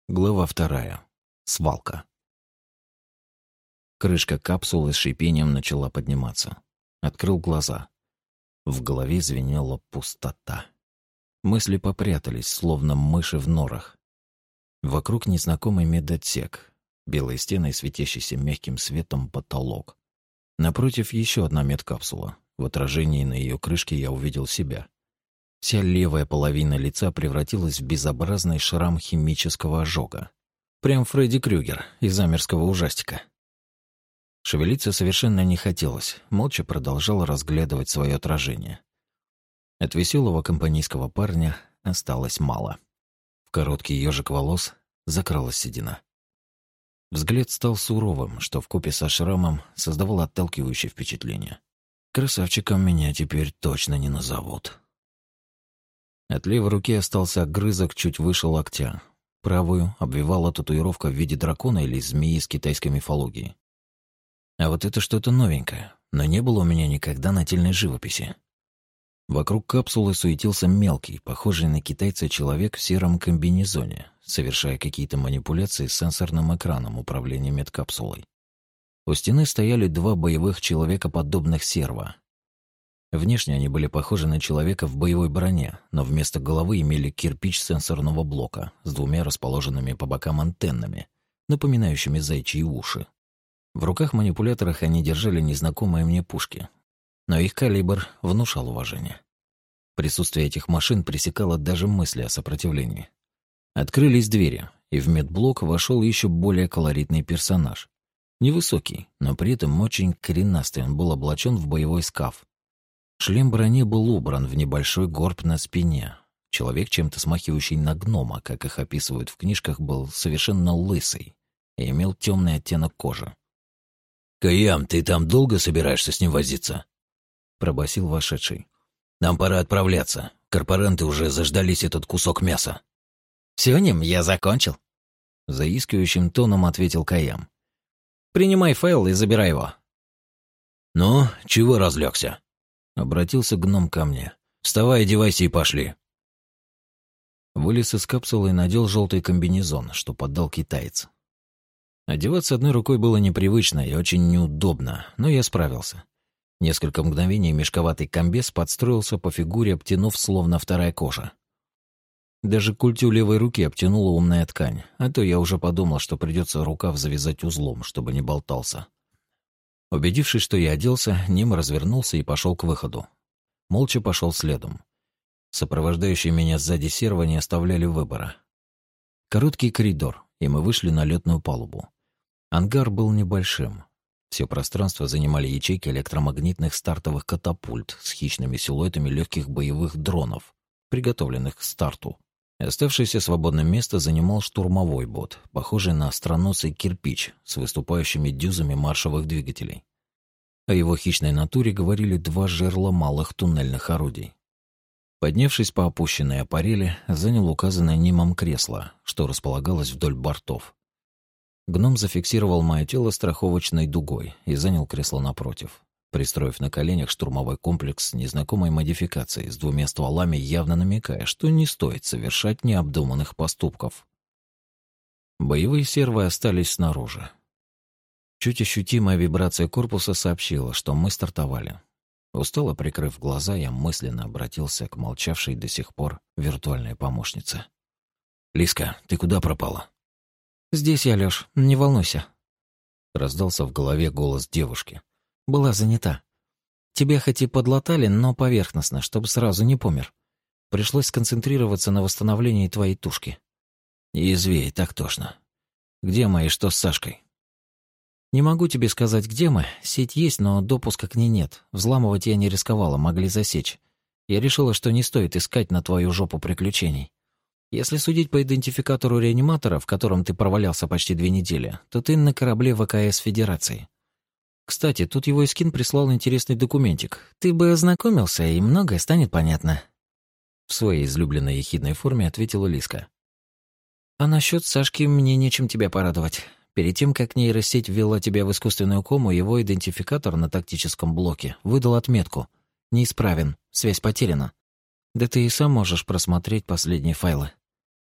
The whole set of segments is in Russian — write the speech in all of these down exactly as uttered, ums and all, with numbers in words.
Глава вторая. Свалка. Крышка капсулы с шипением начала подниматься. Открыл глаза. В голове звенела пустота. Мысли попрятались, словно мыши в норах. Вокруг незнакомый медотсек. Белые стены и светящийся мягким светом потолок. Напротив еще одна медкапсула. В отражении на ее крышке я увидел себя. Вся левая половина лица превратилась в безобразный шрам химического ожога. Прям Фредди Крюгер из амерского ужастика. Шевелиться совершенно не хотелось, молча продолжал разглядывать свое отражение. От веселого компанейского парня осталось мало. В короткий ежик волос закралась седина. Взгляд стал суровым, что вкупе со шрамом создавало отталкивающее впечатление. Красавчиком меня теперь точно не назовут. От левой руки остался огрызок чуть выше локтя. Правую обвивала татуировка в виде дракона или змеи из китайской мифологии. А вот это что-то новенькое, но не было у меня никогда нательной живописи. Вокруг капсулы суетился мелкий, похожий на китайца человек в сером комбинезоне, совершая какие-то манипуляции с сенсорным экраном управления медкапсулой. У стены стояли два боевых человекоподобных серва. Внешне они были похожи на человека в боевой броне, но вместо головы имели кирпич сенсорного блока с двумя расположенными по бокам антеннами, напоминающими заячьи уши. В руках манипуляторах они держали незнакомые мне пушки, но их калибр внушал уважение. Присутствие этих машин пресекало даже мысли о сопротивлении. Открылись двери, и в медблок вошел еще более колоритный персонаж. Невысокий, но при этом очень коренастый, он был облачен в боевой скаф. Шлем брони был убран в небольшой горб на спине. Человек, чем-то смахивающий на гнома, как их описывают в книжках, был совершенно лысый и имел темный оттенок кожи. «Каям, ты там долго собираешься с ним возиться?» — пробасил вошедший. «Нам пора отправляться. Корпоранты уже заждались этот кусок мяса». «Всё, Ним, я закончил», — заискивающим тоном ответил Каям. «Принимай файл и забирай его». «Ну, чего разлегся?» — обратился гном ко мне. «Вставай, одевайся и пошли». Вылез из капсулы и надел желтый комбинезон, что поддал китаец. Одеваться одной рукой было непривычно и очень неудобно, но я справился. Несколько мгновений мешковатый комбез подстроился по фигуре, обтянув словно вторая кожа. Даже культю левой руки обтянула умная ткань, а то я уже подумал, что придется рукав завязать узлом, чтобы не болтался. Убедившись, что я оделся, Ним развернулся и пошел к выходу. Молча пошел следом. Сопровождающие меня сзади серва не оставляли выбора. Короткий коридор, и мы вышли на летную палубу. Ангар был небольшим. Все пространство занимали ячейки электромагнитных стартовых катапульт с хищными силуэтами легких боевых дронов, приготовленных к старту. Оставшееся свободное место занимал штурмовой бот, похожий на остроносый кирпич с выступающими дюзами маршевых двигателей. О его хищной натуре говорили два жерла малых туннельных орудий. Поднявшись по опущенной аппарели, занял указанное Нимом кресло, что располагалось вдоль бортов. Гном зафиксировал мое тело страховочной дугой и занял кресло напротив, пристроив на коленях штурмовой комплекс незнакомой модификации с двумя стволами, явно намекая, что не стоит совершать необдуманных поступков. Боевые сервы остались снаружи. Чуть ощутимая вибрация корпуса сообщила, что мы стартовали. Устало прикрыв глаза, я мысленно обратился к молчавшей до сих пор виртуальной помощнице. «Лиска, ты куда пропала?» «Здесь я, Лёш, не волнуйся», — раздался в голове голос девушки. «Была занята. Тебя хоть и подлатали, но поверхностно, чтобы сразу не помер. Пришлось сконцентрироваться на восстановлении твоей тушки». «Извей, так тошно. Где мы и что с Сашкой?» «Не могу тебе сказать, где мы. Сеть есть, но допуска к ней нет. Взламывать я не рисковала, могли засечь. Я решила, что не стоит искать на твою жопу приключений. Если судить по идентификатору реаниматора, в котором ты провалялся почти две недели, то ты на корабле ВКС Федерации. Кстати, тут его Искин прислал интересный документик. Ты бы ознакомился, и многое станет понятно». В своей излюбленной ехидной форме ответила Лиска. «А насчет Сашки мне нечем тебя порадовать. Перед тем, как нейросеть ввела тебя в искусственную кому, его идентификатор на тактическом блоке выдал отметку «Неисправен, связь потеряна». Да ты и сам можешь просмотреть последние файлы.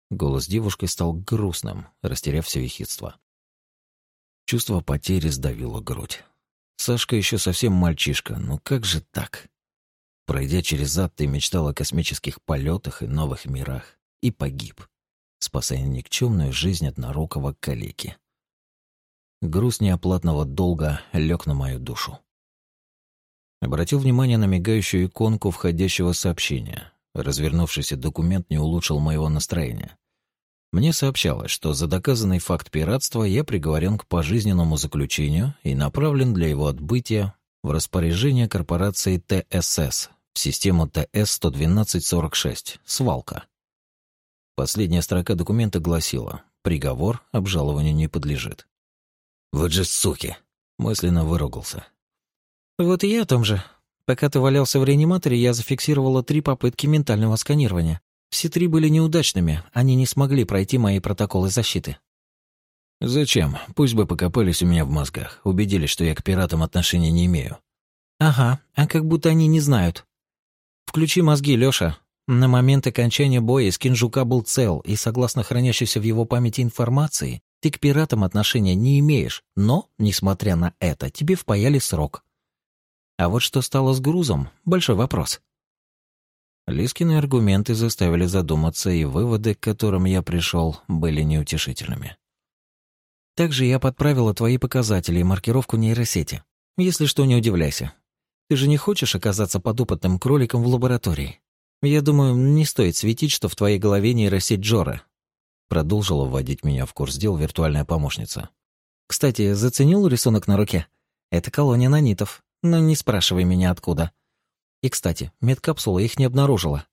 Голос девушки стал грустным, растеряв все ехидство. Чувство потери сдавило грудь. Сашка еще совсем мальчишка, ну как же так? Пройдя через ад, ты мечтал о космических полетах и новых мирах, и погиб, спасая никчемную жизнь однорукого калеки. Груз неоплатного долга лег на мою душу. Обратил внимание на мигающую иконку входящего сообщения. Развернувшийся документ не улучшил моего настроения. Мне сообщалось, что за доказанный факт пиратства я приговорен к пожизненному заключению и направлен для его отбытия в распоряжение корпорации Т С С в систему Т С сто двенадцать сорок шесть «Свалка». Последняя строка документа гласила: приговор обжалованию не подлежит. Вот же суки! Мысленно выругался. Вот и я о том же. Пока ты валялся в реаниматоре, я зафиксировала три попытки ментального сканирования. Все три были неудачными, они не смогли пройти мои протоколы защиты. Зачем? Пусть бы покопались у меня в мозгах, убедились, что я к пиратам отношения не имею. Ага, а как будто они не знают. Включи мозги, Лёша. На момент окончания боя скин Жука был цел, и согласно хранящейся в его памяти информации, ты к пиратам отношения не имеешь, но, несмотря на это, тебе впаяли срок. А вот что стало с грузом — большой вопрос. Лискины аргументы заставили задуматься, и выводы, к которым я пришел, были неутешительными. Также я подправила твои показатели и маркировку нейросети. Если что, не удивляйся. Ты же не хочешь оказаться подопытным кроликом в лаборатории? Я думаю, не стоит светить, что в твоей голове нейросеть Джора. Продолжила вводить меня в курс дел виртуальная помощница. Кстати, заценил рисунок на руке? Это колония нанитов, но не спрашивай меня откуда. И, кстати, медкапсула их не обнаружила.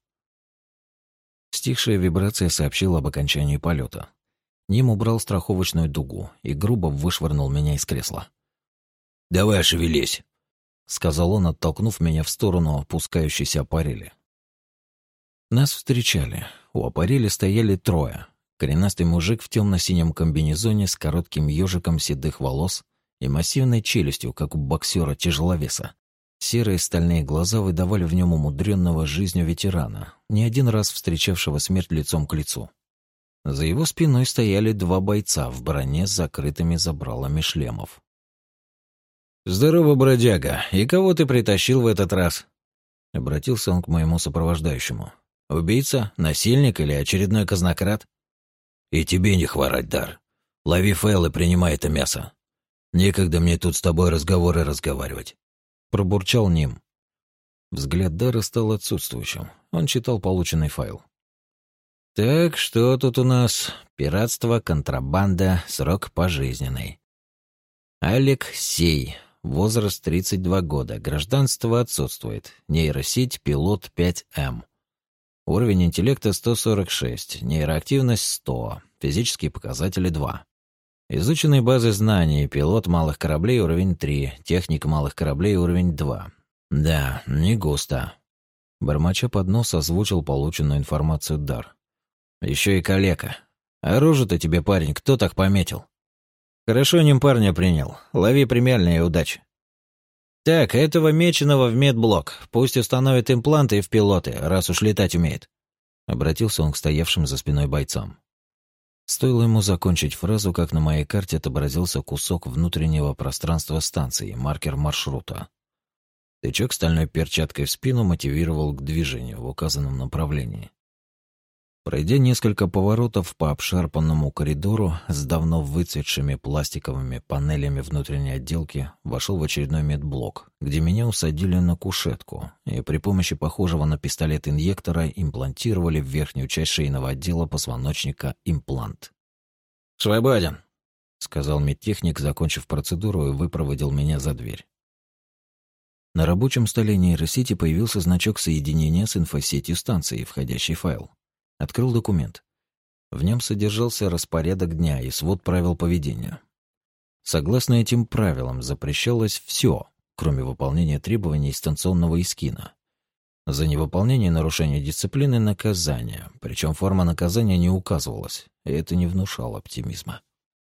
Стихшая вибрация сообщила об окончании полета. Ним убрал страховочную дугу и грубо вышвырнул меня из кресла. «Давай шевелись», — сказал он, оттолкнув меня в сторону опускающейся аппарели. Нас встречали. У аппарели стояли трое. Коренастый мужик в темно-синем комбинезоне с коротким ежиком седых волос и массивной челюстью, как у боксера-тяжеловеса. Серые стальные глаза выдавали в нем умудренного жизнью ветерана, не один раз встречавшего смерть лицом к лицу. За его спиной стояли два бойца в броне с закрытыми забралами шлемов. «Здорово, бродяга. И кого ты притащил в этот раз?» Обратился он к моему сопровождающему. «Убийца? Насильник или очередной казнократ?» «И тебе не хворать, Дар. Лови файл и принимай это мясо. Некогда мне тут с тобой разговоры разговаривать». Пробурчал Ним. Взгляд Дара стал отсутствующим. Он читал полученный файл. «Так, что тут у нас? Пиратство, контрабанда, срок пожизненный. Алек Сей, возраст тридцать два года, гражданство отсутствует, нейросеть пилот пять эм. Уровень интеллекта сто сорок шесть, нейроактивность сто, физические показатели два. Изученные базы знаний, пилот малых кораблей уровень три, техник малых кораблей уровень два. Да, не густо». Бормоча под нос озвучил полученную информацию Дар. «Еще и калека. Оружие-то тебе, парень, кто так пометил? Хорошо ним парня принял. Лови премиальные и удачи. Так, этого меченого в медблок. Пусть установит импланты в пилоты, раз уж летать умеет». Обратился он к стоявшим за спиной бойцам. Стоило ему закончить фразу, как на моей карте отобразился кусок внутреннего пространства станции, маркер маршрута. Тычок стальной перчаткой в спину мотивировал к движению в указанном направлении. Пройдя несколько поворотов по обшарпанному коридору с давно выцветшими пластиковыми панелями внутренней отделки, вошел в очередной медблок, где меня усадили на кушетку и при помощи похожего на пистолет инъектора имплантировали в верхнюю часть шейного отдела позвоночника имплант. «Свободен», — сказал медтехник, закончив процедуру, и выпроводил меня за дверь. На рабочем столе нейросети появился значок соединения с инфосетью станции, входящий файл. Открыл документ. В нем содержался распорядок дня и свод правил поведения. Согласно этим правилам запрещалось все, кроме выполнения требований станционного эскина. За невыполнение и нарушение дисциплины — наказание, причем форма наказания не указывалась, и это не внушало оптимизма.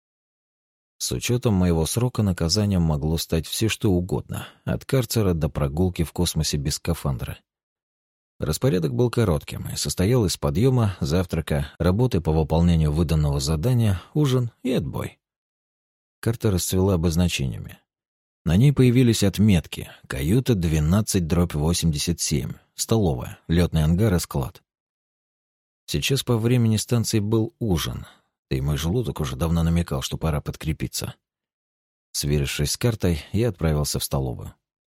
С учетом моего срока наказанием могло стать все что угодно, от карцера до прогулки в космосе без скафандра. Распорядок был коротким и состоял из подъема, завтрака, работы по выполнению выданного задания, ужин и отбой. Карта расцвела обозначениями. На ней появились отметки: каюта двенадцать дробь восемьдесят семь, столовая, лётный ангар и склад. Сейчас по времени станции был ужин, да и мой желудок уже давно намекал, что пора подкрепиться. Сверившись с картой, я отправился в столовую.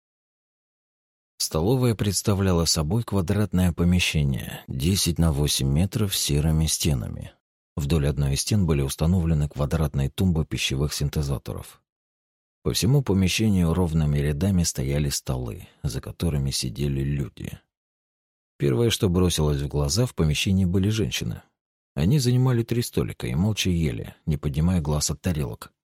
Столовая представляла собой квадратное помещение, десять на восемь метров с серыми стенами. Вдоль одной из стен были установлены квадратные тумбы пищевых синтезаторов. По всему помещению ровными рядами стояли столы, за которыми сидели люди. Первое, что бросилось в глаза, в помещении были женщины. Они занимали три столика и молча ели, не поднимая глаз от тарелок.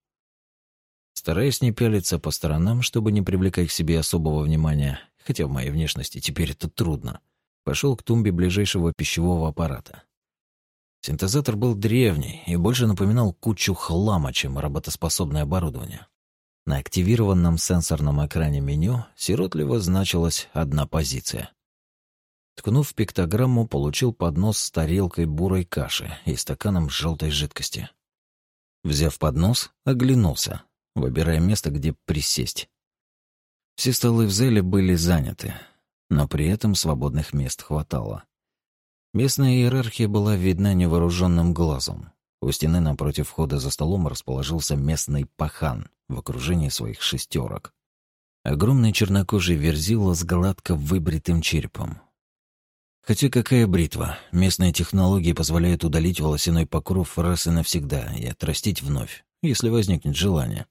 Стараясь не пялиться по сторонам, чтобы не привлекать к себе особого внимания, хотя в моей внешности теперь это трудно, пошел к тумбе ближайшего пищевого аппарата. Синтезатор был древний и больше напоминал кучу хлама, чем работоспособное оборудование. На активированном сенсорном экране меню сиротливо значилась одна позиция. Ткнув в пиктограмму, получил поднос с тарелкой бурой каши и стаканом желтой жидкости. Взяв поднос, оглянулся, выбирая место, где присесть. Все столы в зале были заняты, но при этом свободных мест хватало. Местная иерархия была видна невооруженным глазом. У стены напротив входа за столом расположился местный пахан в окружении своих шестерок. Огромный чернокожий верзила с гладко выбритым черепом. Хотя какая бритва, местные технологии позволяют удалить волосяной покров раз и навсегда и отрастить вновь, если возникнет желание.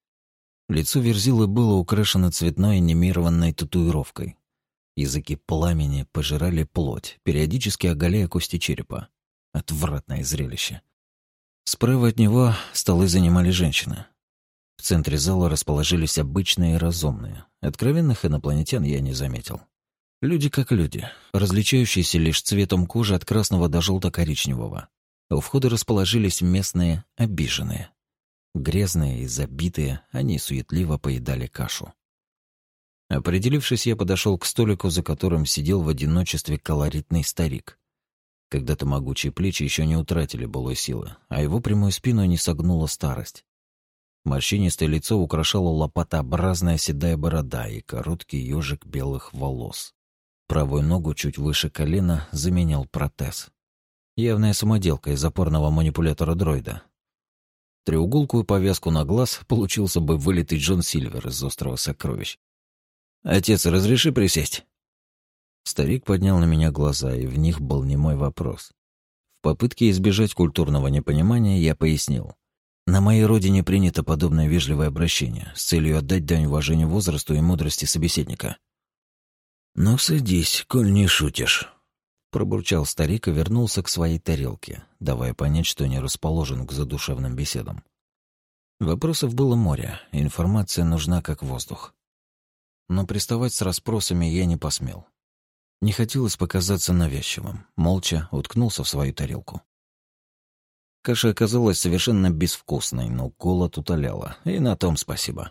Лицо верзилы было украшено цветной анимированной татуировкой. Языки пламени пожирали плоть, периодически оголяя кости черепа. Отвратное зрелище. Справа от него столы занимали женщины. В центре зала расположились обычные и разумные. Откровенных инопланетян я не заметил. Люди как люди, различающиеся лишь цветом кожи от красного до желто-коричневого. У входа расположились местные обиженные. Грязные и забитые, они суетливо поедали кашу. Определившись, я подошел к столику, за которым сидел в одиночестве колоритный старик. Когда-то могучие плечи еще не утратили былой силы, а его прямую спину не согнула старость. Морщинистое лицо украшала лопатообразная седая борода и короткий ежик белых волос. Правую ногу чуть выше колена заменял протез. Явная самоделка из опорного манипулятора-дроида. Треуголку и повязку на глаз получился бы вылитый Джон Сильвер из «Острова сокровищ». «Отец, разреши присесть?» Старик поднял на меня глаза, и в них был немой вопрос. В попытке избежать культурного непонимания я пояснил. На моей родине принято подобное вежливое обращение с целью отдать дань уважению возрасту и мудрости собеседника. «Ну, садись, коль не шутишь», — пробурчал старик и вернулся к своей тарелке, давая понять, что не расположен к задушевным беседам. Вопросов было море, информация нужна как воздух. Но приставать с расспросами я не посмел. Не хотелось показаться навязчивым, молча уткнулся в свою тарелку. Каша оказалась совершенно безвкусной, но голод утоляла, и на том спасибо.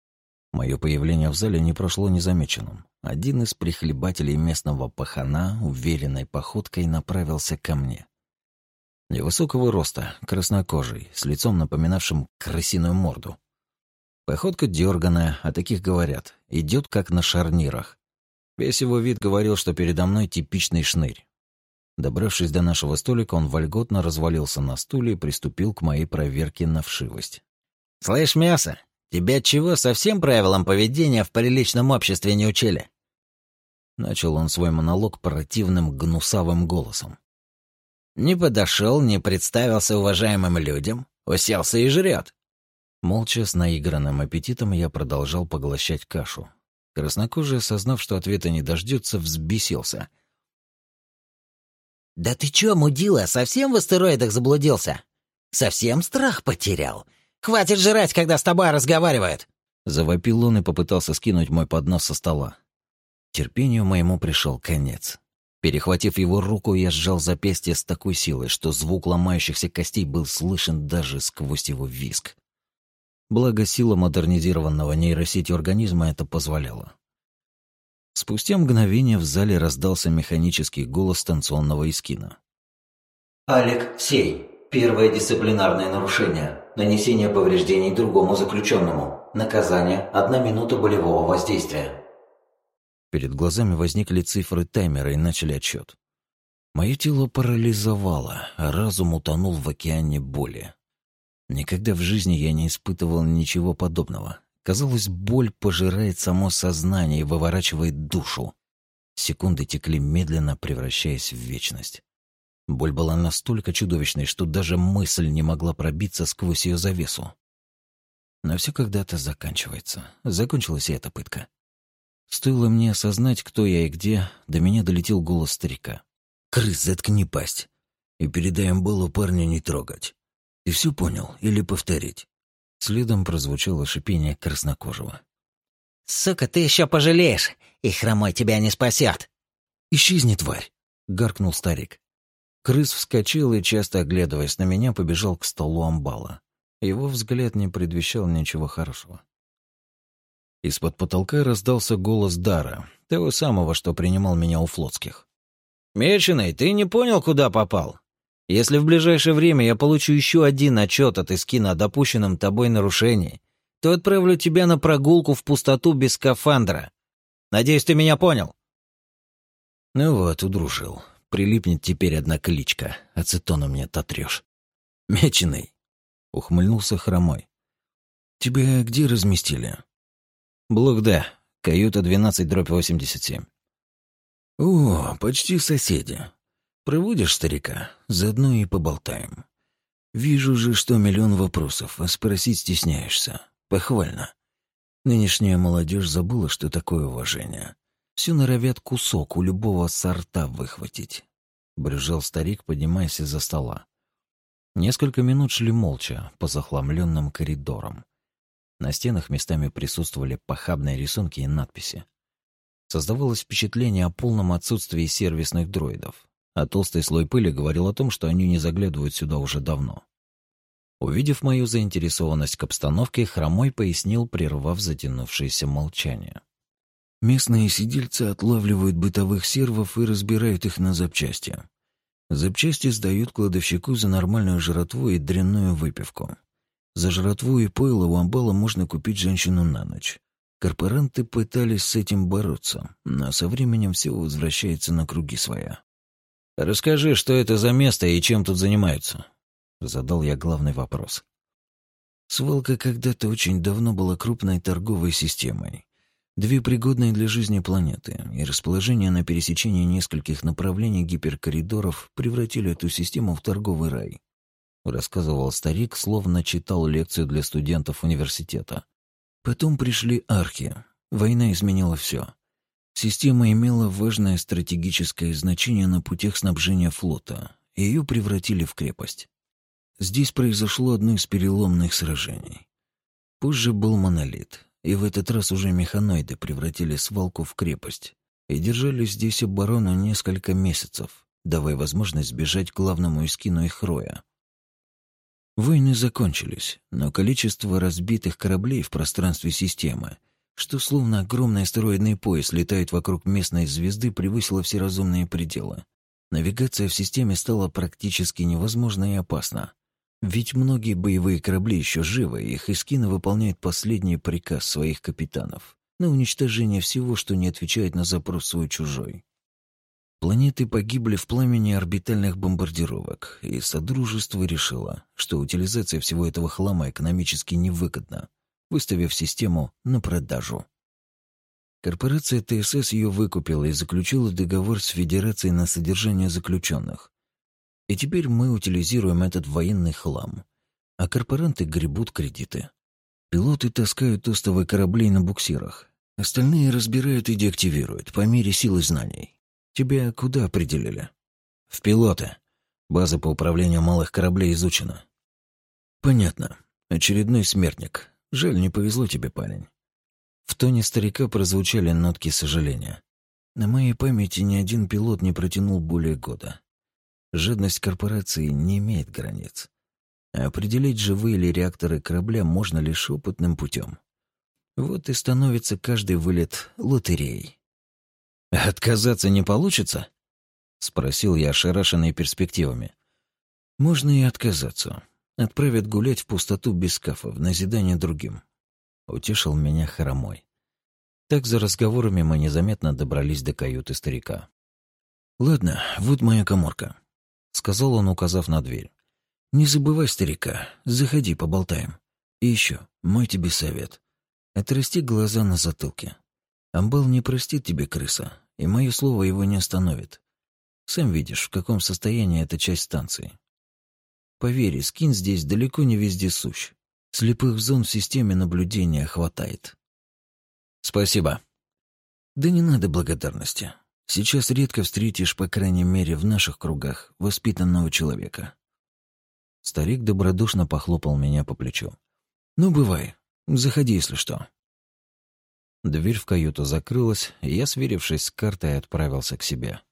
Мое появление в зале не прошло незамеченным. Один из прихлебателей местного пахана уверенной походкой направился ко мне. Невысокого роста, краснокожий, с лицом напоминавшим крысиную морду. Походка дерганая, о таких говорят, идет как на шарнирах. Весь его вид говорил, что передо мной типичный шнырь. Добравшись до нашего столика, он вольготно развалился на стуле и приступил к моей проверке на вшивость. «Слышь, мясо, тебя чего совсем правилам поведения в приличном обществе не учили?» Начал он свой монолог противным гнусавым голосом. «Не подошел, не представился уважаемым людям, уселся и жрет». Молча, с наигранным аппетитом, я продолжал поглощать кашу. Краснокожий, осознав, что ответа не дождется, взбесился. «Да ты чё, мудила, совсем в астероидах заблудился? Совсем страх потерял? Хватит жрать, когда с тобой разговаривают!» Завопил он и попытался скинуть мой поднос со стола. Терпению моему пришел конец. Перехватив его руку, я сжал запястье с такой силой, что звук ломающихся костей был слышен даже сквозь его визг. Благо, сила модернизированного нейросети организма это позволяла. Спустя мгновение в зале раздался механический голос станционного эскина. «Алек Сей. Первое дисциплинарное нарушение. Нанесение повреждений другому заключенному. Наказание – одна минута болевого воздействия». Перед глазами возникли цифры таймера и начали отсчет. Мое тело парализовало, а разум утонул в океане боли. Никогда в жизни я не испытывал ничего подобного. Казалось, боль пожирает само сознание и выворачивает душу. Секунды текли медленно, превращаясь в вечность. Боль была настолько чудовищной, что даже мысль не могла пробиться сквозь ее завесу. Но все когда-то заканчивается. Закончилась и эта пытка. Стоило мне осознать, кто я и где, до меня долетел голос старика. «Крыс, заткни пасть и передай Амбалу парня не трогать. Ты все понял или повторить?» Следом прозвучало шипение краснокожего. «Сука, ты еще пожалеешь, и Хромой тебя не спасет!» «Исчезни, тварь!» — гаркнул старик. Крыс вскочил и, часто оглядываясь на меня, побежал к столу Амбала. Его взгляд не предвещал ничего хорошего. Из-под потолка раздался голос Дара, того самого, что принимал меня у флотских. «Меченый, ты не понял, куда попал? Если в ближайшее время я получу еще один отчет от Эскина о допущенном тобой нарушении, то отправлю тебя на прогулку в пустоту без скафандра. Надеюсь, ты меня понял?» Ну вот, удружил. Прилипнет теперь одна кличка. Ацетоном мне отрёшь. «Меченый!» — ухмыльнулся Хромой. «Тебя где разместили?» «Блок-Д. Каюта двенадцать дробь восемьдесят семь». «О, почти соседи. Проводишь старика? Заодно и поболтаем. Вижу же, что миллион вопросов, а спросить стесняешься. Похвально. Нынешняя молодежь забыла, что такое уважение. Все норовят кусок у любого сорта выхватить», — брюзжал старик, поднимаясь из-за стола. Несколько минут шли молча по захламленным коридорам. На стенах местами присутствовали похабные рисунки и надписи. Создавалось впечатление о полном отсутствии сервисных дроидов, а толстый слой пыли говорил о том, что они не заглядывают сюда уже давно. Увидев мою заинтересованность к обстановке, Хромой пояснил, прервав затянувшееся молчание. «Местные сидельцы отлавливают бытовых сервов и разбирают их на запчасти. Запчасти сдают кладовщику за нормальную жратву и дрянную выпивку. За жратву и пойло у Амбала можно купить женщину на ночь. Корпоранты пытались с этим бороться, но со временем все возвращается на круги своя». «Расскажи, что это за место и чем тут занимаются?» — задал я главный вопрос. Свалка когда-то очень давно была крупной торговой системой. Две пригодные для жизни планеты и расположение на пересечении нескольких направлений гиперкоридоров превратили эту систему в торговый рай. Рассказывал старик, словно читал лекцию для студентов университета. Потом пришли архи. Война изменила все. Система имела важное стратегическое значение на путях снабжения флота, и ее превратили в крепость. Здесь произошло одно из переломных сражений. Позже был монолит, и в этот раз уже механоиды превратили свалку в крепость и держали здесь оборону несколько месяцев, давая возможность сбежать к главному эскину Ихроя. Войны закончились, но количество разбитых кораблей в пространстве системы, что словно огромный астероидный пояс летает вокруг местной звезды, превысило все разумные пределы. Навигация в системе стала практически невозможна и опасна. Ведь многие боевые корабли еще живы, и их эскины выполняют последний приказ своих капитанов на уничтожение всего, что не отвечает на запрос свой-чужой. Планеты погибли в пламени орбитальных бомбардировок, и Содружество решило, что утилизация всего этого хлама экономически невыгодна, выставив систему на продажу. Корпорация ТСС ее выкупила и заключила договор с Федерацией на содержание заключенных. И теперь мы утилизируем этот военный хлам, а корпоранты гребут кредиты. Пилоты таскают остовы кораблей на буксирах, остальные разбирают и деактивируют по мере сил и знаний. Тебя куда определили? В пилоты. База по управлению малых кораблей изучена. Понятно. Очередной смертник. Жаль, не повезло тебе, парень. В тоне старика прозвучали нотки сожаления. На моей памяти ни один пилот не протянул более года. Жадность корпорации не имеет границ. А определить, живые ли реакторы корабля, можно лишь опытным путем. Вот и становится каждый вылет лотереей. «Отказаться не получится?» — спросил я, ошарашенный перспективами. «Можно и отказаться. Отправят гулять в пустоту без скафа, в назидание другим», — утешил меня хромой. Так за разговорами мы незаметно добрались до каюты старика. «Ладно, вот моя каморка», — сказал он, указав на дверь. «Не забывай старика, заходи, поболтаем. И еще, мой тебе совет. Отрасти глаза на затылке. Амбал не простит тебе, крыса, и мое слово его не остановит. Сам видишь, в каком состоянии эта часть станции. Поверь, скин здесь далеко не везде сущ. Слепых зон в системе наблюдения хватает». «Спасибо». «Да не надо благодарности. Сейчас редко встретишь, по крайней мере, в наших кругах, воспитанного человека». Старик добродушно похлопал меня по плечу. «Ну, бывай. Заходи, если что». Дверь в каюту закрылась, и я, сверившись с картой, отправился к себе.